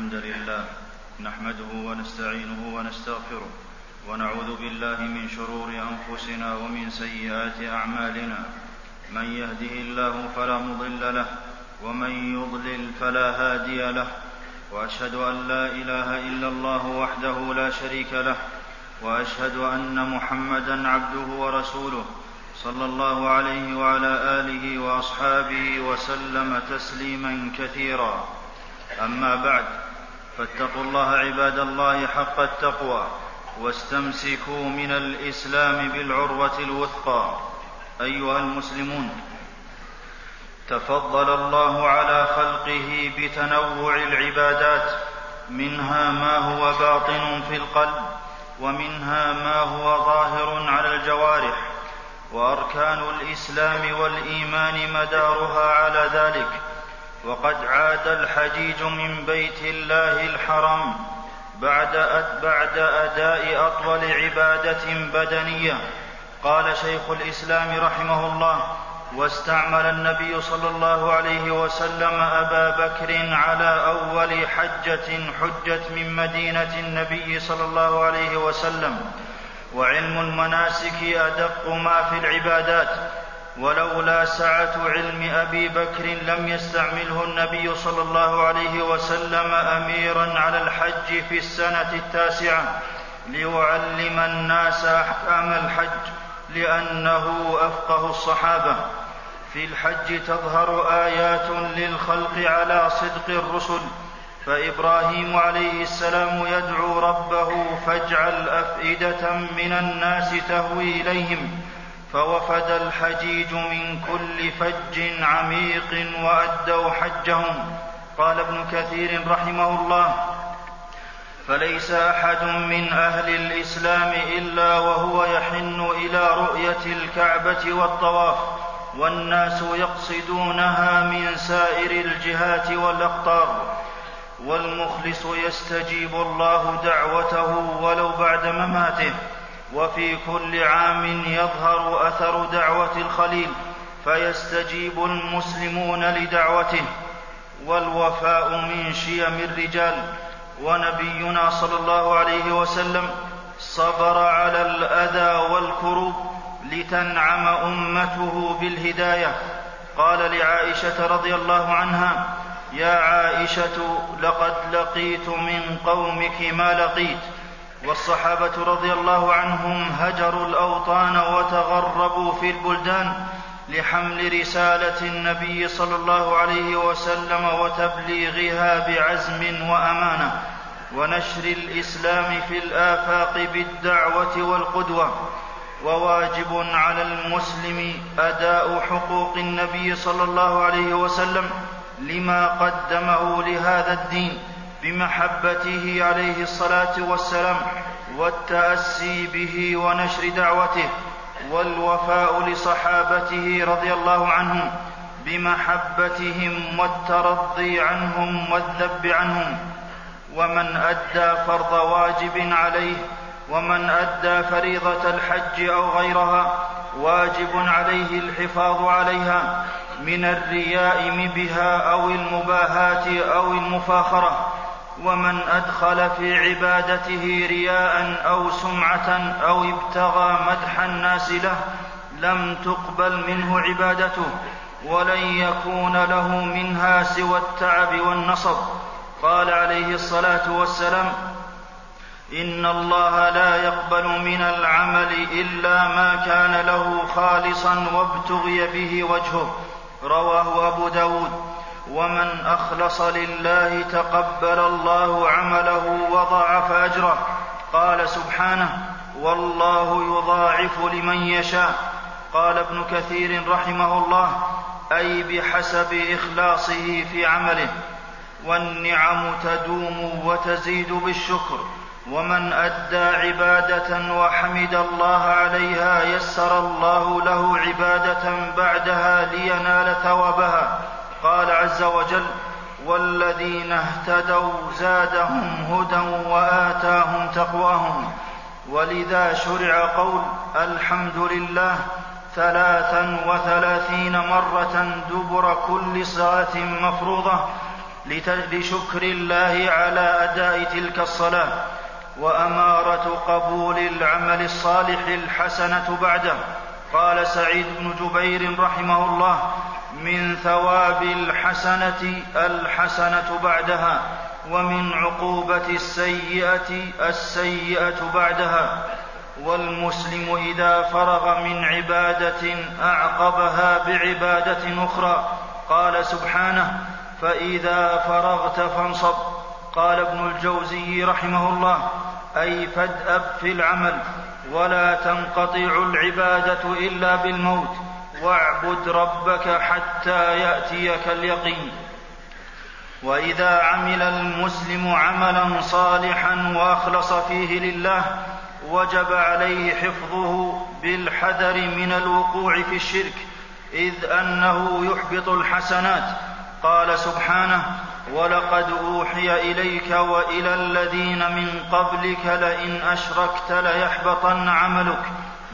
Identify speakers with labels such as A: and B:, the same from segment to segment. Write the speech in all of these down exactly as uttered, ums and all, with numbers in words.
A: الحمد لله نحمده ونستعينه ونستغفره ونعوذ بالله من شرور أنفسنا ومن سيئات أعمالنا. من يهده الله فلا مضل له ومن يضلل فلا هادي له، وأشهد أن لا إله إلا الله وحده لا شريك له، وأشهد أن محمدًا عبده ورسوله صلى الله عليه وعلى آله وأصحابه وسلم تسليمًا كثيرا. أما بعد، فاتقوا الله عباد الله حق التقوى، واستمسكوا من الإسلام بالعروة الوثقى. أيها المسلمون، تفضل الله على خلقه بتنوع العبادات، منها ما هو باطن في القلب، ومنها ما هو ظاهر على الجوارح، وأركان الإسلام والإيمان مدارها على ذلك. وقد عاد الحجيج من بيت الله الحرام بعد بعد أداء أطول عبادة بدنية. قال شيخ الإسلام رحمه الله: واستعمل النبي صلى الله عليه وسلم أبا بكر على أول حجة حجت من مدينة النبي صلى الله عليه وسلم. وعلم المناسك أدق ما في العبادات، ولولا سعة علم أبي بكر لم يستعمله النبي صلى الله عليه وسلم أميرا على الحج في السنة التاسعة ليعلم الناس أحكام الحج، لأنه أفقه الصحابة. في الحج تظهر آيات للخلق على صدق الرسل، فإبراهيم عليه السلام يدعو ربه: فاجعل أفئدة من الناس تهوي إليهم، فوفد الحجيج من كل فج عميق وأدوا حجهم. قال ابن كثير رحمه الله: فليس أحد من أهل الإسلام إلا وهو يحن إلى رؤية الكعبة والطواف، والناس يقصدونها من سائر الجهات والأقطار، والمخلص يستجيب الله دعوته ولو بعد مماته. وفي كل عام يظهر أثر دعوة الخليل فيستجيب المسلمون لدعوته. والوفاء من شيم الرجال، ونبينا صلى الله عليه وسلم صبر على الأذى والكروب لتنعم أمته بالهداية. قال لعائشة رضي الله عنها: يا عائشة، لقد لقيت من قومك ما لقيت. والصحابة رضي الله عنهم هجروا الأوطان وتغربوا في البلدان لحمل رسالة النبي صلى الله عليه وسلم وتبليغها بعزم وأمانة، ونشر الإسلام في الآفاق بالدعوة والقدوة. وواجب على المسلم أداء حقوق النبي صلى الله عليه وسلم لما قدمه لهذا الدين بمحبته عليه الصلاة والسلام، والتأسي به ونشر دعوته. والوفاء لصحابته رضي الله عنهم بمحبتهم والترضي عنهم والذب عنهم. ومن أدى فرض واجب عليه، ومن أدى فريضة الحج أو غيرها، واجب عليه الحفاظ عليها من الرياء بها أو المباهاة أو المفاخرة. ومن أدخل في عبادته رياء أو سمعة أو ابتغى مدح الناس له لم تقبل منه عبادته، ولن يكون له منها سوى التعب والنصب. قال عليه الصلاة والسلام: إن الله لا يقبل من العمل إلا ما كان له خالصا وابتغي به وجهه. رواه أبو داود. ومن أخلص لله تقبل الله عمله وضاعف أجره. قال سبحانه: والله يضاعف لمن يشاء. قال ابن كثير رحمه الله: أي بحسب إخلاصه في عمله. والنعم تدوم وتزيد بالشكر، ومن أدى عبادة وحمد الله عليها يسر الله له عبادة بعدها لينال ثوابها. قال عز وجل: والذين اهتدوا زادهم هدى وآتاهم تقواهم. ولذا شرع قول الحمد لله ثلاثا وثلاثين مرة دبر كل صلاة مفروضة، لشكر الله على أداء تلك الصلاة. وأمارة قبول العمل الصالح الحسنة بعده. قال سعيد بن جبير رحمه الله: من ثواب الحسنة الحسنة بعدها، ومن عقوبة السيئة السيئة بعدها. والمسلم إذا فرغ من عبادة أعقبها بعبادة أخرى. قال سبحانه: فإذا فرغت فانصب. قال ابن الجوزي رحمه الله: أي فادأب في العمل، ولا تنقطع العبادة إلا بالموت، واعبد ربك حتى يأتيك اليقين. وإذا عمل المسلم عملا صالحا وأخلص فيه لله وجب عليه حفظه بالحذر من الوقوع في الشرك، إذ أنه يحبط الحسنات. قال سبحانه: ولقد أوحي إليك وإلى الذين من قبلك لئن أشركت ليحبطن عملك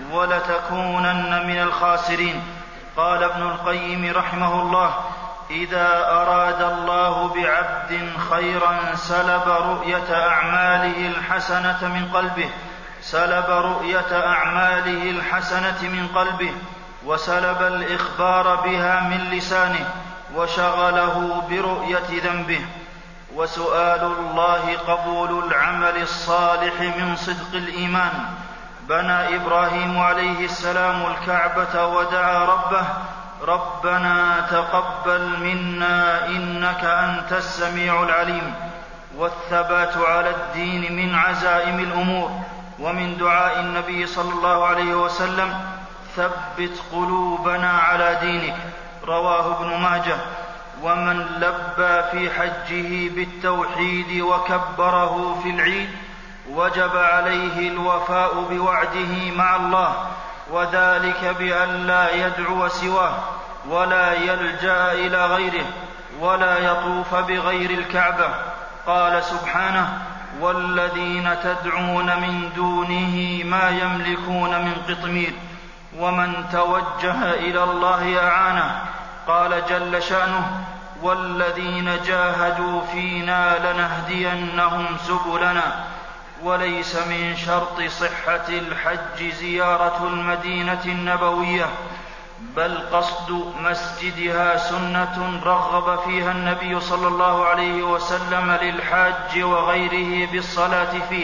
A: ولتكونن من الخاسرين. قال ابن القيم رحمه الله: إذا أراد الله بعبد خيرا سلب رؤية أعماله الحسنة من قلبه سلب رؤية أعماله الحسنة من قلبه وسلب الإخبار بها من لسانه، وشغله برؤية ذنبه. وسؤال الله قبول العمل الصالح من صدق الإيمان. بنى إبراهيم عليه السلام الكعبة ودعا ربه: ربنا تقبل منا إنك أنت السميع العليم. والثبات على الدين من عزائم الأمور. ومن دعاء النبي صلى الله عليه وسلم: ثبت قلوبنا على دينك. رواه ابن ماجه. ومن لبى في حجه بالتوحيد وكبره في العيد وجب عليه الوفاء بوعده مع الله، وذلك بأن لا يدعو سواه ولا يلجأ إلى غيره ولا يطوف بغير الكعبة. قال سبحانه: والذين تدعون من دونه ما يملكون من قطمير، ومن توجه إلى الله أعانه. قال جل شأنه: والذين جاهدوا فينا لنهدينهم سبلنا. وليس من شرط صحة الحج زيارة المدينة النبوية، بل قصد مسجدها سنة رغب فيها النبي صلى الله عليه وسلم للحاج وغيره بالصلاة فيه،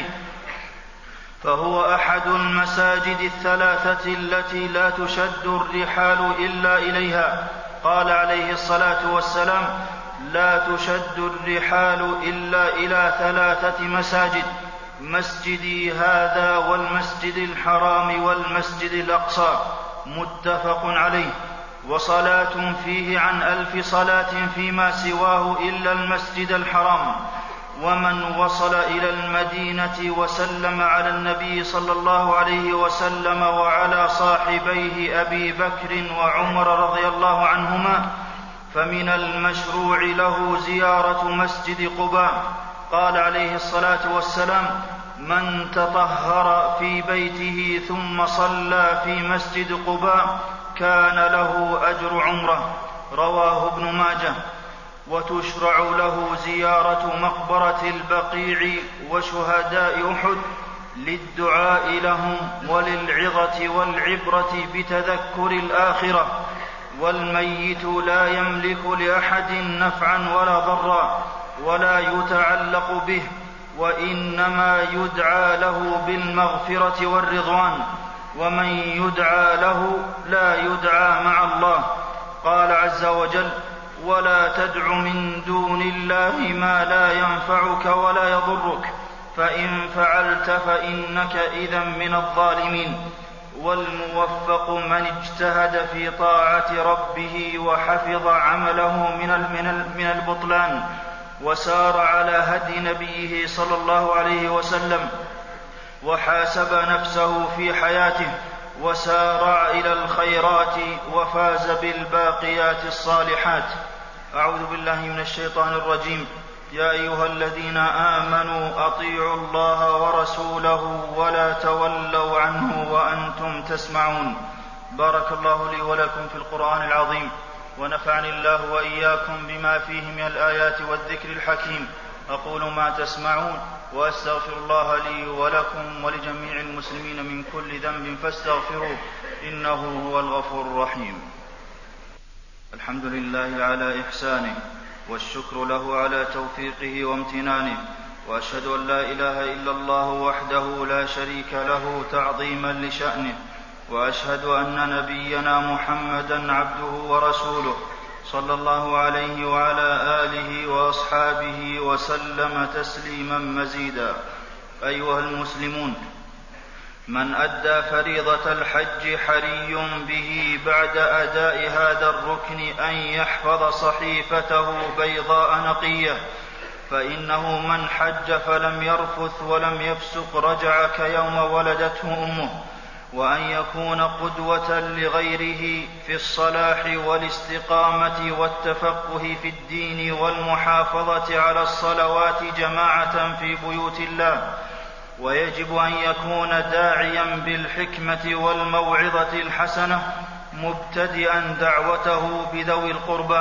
A: فهو أحد المساجد الثلاثة التي لا تشد الرحال إلا إليها. قال عليه الصلاة والسلام: لا تشد الرحال إلا إلى ثلاثة مساجد: مسجدي هذا والمسجد الحرام والمسجد الأقصى. متفق عليه. وصلاة فيه عن ألف صلاة فيما سواه إلا المسجد الحرام. ومن وصل إلى المدينة وسلم على النبي صلى الله عليه وسلم وعلى صاحبيه أبي بكر وعمر رضي الله عنهما فمن المشروع له زيارة مسجد قباء. قال عليه الصلاة والسلام: من تطهر في بيته ثم صلى في مسجد قباء كان له أجر عمره. رواه ابن ماجه. وتشرع له زيارة مقبرة البقيع وشهداء أحد للدعاء لهم وللعظة والعبرة بتذكر الآخرة. والميت لا يملك لأحد نفعا ولا ضرا ولا يتعلق به، وإنما يدعى له بالمغفرة والرضوان، ومن يدعى له لا يدعى مع الله. قال عز وجل: ولا تدع من دون الله ما لا ينفعك ولا يضرك، فإن فعلت فإنك إذا من الظالمين. والموفق من اجتهد في طاعة ربه وحفظ عمله من البطلان وسار على هدي نبيه صلى الله عليه وسلم وحاسب نفسه في حياته وسارع إلى الخيرات وفاز بالباقيات الصالحات. أعوذ بالله من الشيطان الرجيم. يا أيها الذين آمنوا أطيعوا الله ورسوله ولا تولوا عنه وأنتم تسمعون. بارك الله لي ولكم في القرآن العظيم، ونفعني الله وإياكم بما فيه من الآيات والذكر الحكيم. أقول ما تسمعون وأستغفر الله لي ولكم ولجميع المسلمين من كل ذنب فاستغفروه إنه هو الغفور الرحيم. الحمد لله على إحسانه والشكر له على توفيقه وامتنانه، وأشهد أن لا إله إلا الله وحده لا شريك له تعظيما لشأنه، وأشهد أن نبينا محمدا عبده ورسوله صلى الله عليه وعلى آله وأصحابه وسلم تسليما مزيدا. أيها المسلمون، من أدى فريضة الحج حري به بعد أداء هذا الركن أن يحفظ صحيفته بيضاء نقية، فإنه من حج فلم يرفث ولم يفسق رجع كيوم ولدته أمه، وأن يكون قدوة لغيره في الصلاح والاستقامة والتفقه في الدين والمحافظة على الصلوات جماعة في بيوت الله. ويجب أن يكون داعيا بالحكمة والموعظة الحسنة، مبتدئا دعوته بذوي القربى،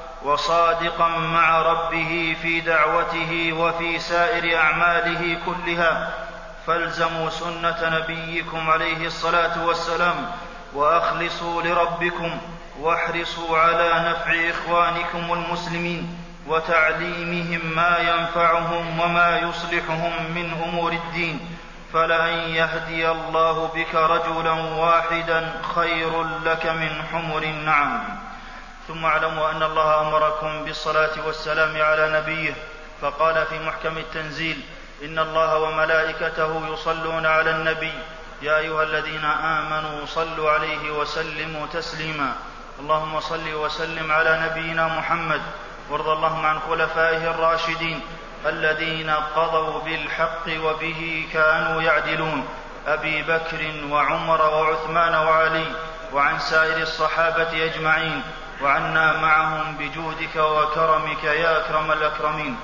A: وصادقا مع ربه في دعوته وفي سائر أعماله كلها. فالزموا سنة نبيكم عليه الصلاة والسلام، وأخلصوا لربكم، واحرصوا على نفع إخوانكم المسلمين وتعليمهم ما ينفعهم وما يصلحهم من أمور الدين، فلأن يهدي الله بك رجلا واحدا خير لك من حمر النعم. ثم اعلموا أن الله أمركم بالصلاة والسلام على نبيه، فقال في محكم التنزيل: إن الله وملائكته يصلون على النبي يا أيها الذين آمنوا صلوا عليه وسلموا تسليما. اللهم صل وسلم على نبينا محمد، وارض اللهم عن خلفائه الراشدين الذين قضوا بالحق وبه كانوا يعدلون، أبي بكر وعمر وعثمان وعلي، وعن سائر الصحابة أجمعين، وعنا معهم بجودك وكرمك يا أكرم الأكرمين.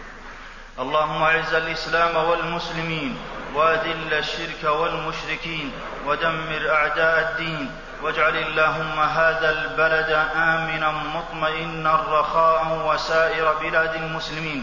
A: اللهم أعز الإسلام والمسلمين، وأذل الشرك والمشركين، ودمر أعداء الدين، واجعل اللهم هذا البلد آمنا مطمئنا رخاء وسائر بلاد المسلمين.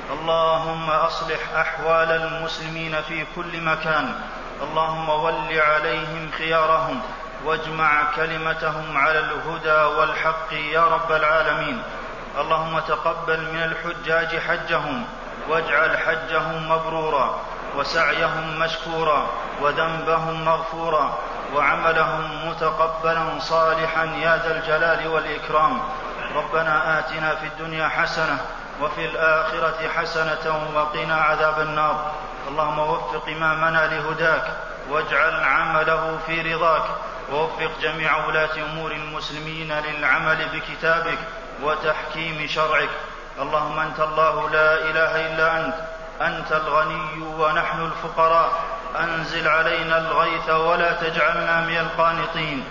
A: اللهم أصلح أحوال المسلمين في كل مكان، اللهم ول عليهم خيارهم، واجمع كلمتهم على الهدى والحق يا رب العالمين. اللهم تقبل من الحجاج حجهم، واجعل حجهم مبرورا، وسعيهم مشكورا، وذنبهم مغفورا، وعملهم متقبلا صالحا يا ذا الجلال والإكرام. ربنا آتنا في الدنيا حسنة وفي الآخرة حسنة وقنا عذاب النار. اللهم وفق إمامنا لهداك، واجعل عمله في رضاك، ووفق جميع ولاة أمور المسلمين للعمل بكتابك وتحكيم شرعك. اللهم أنت الله لا إله إلا أنت، أنت الغني ونحن الفقراء، أنزل علينا الغيث ولا تجعلنا من القانطين.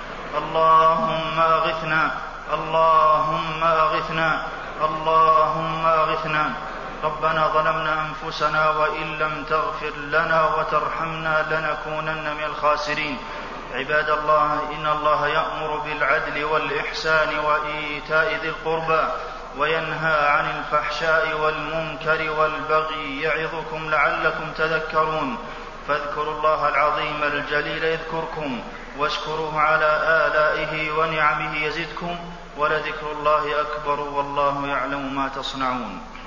A: اللهم أغثنا، اللهم أغثنا، اللهم أغثنا. ربنا ظلمنا أنفسنا وإن لم تغفر لنا وترحمنا لنكونن من الخاسرين. عباد الله، إن الله يأمر بالعدل والإحسان وإيتاء ذي القربى، وينهى عن الفحشاء والمنكر والبغي، يعظكم لعلكم تذكرون. فاذكروا الله العظيم الجليل يذكركم، واشكروه على آلائه ونعمه يزدكم، ولذكر الله أكبر والله يعلم ما تصنعون.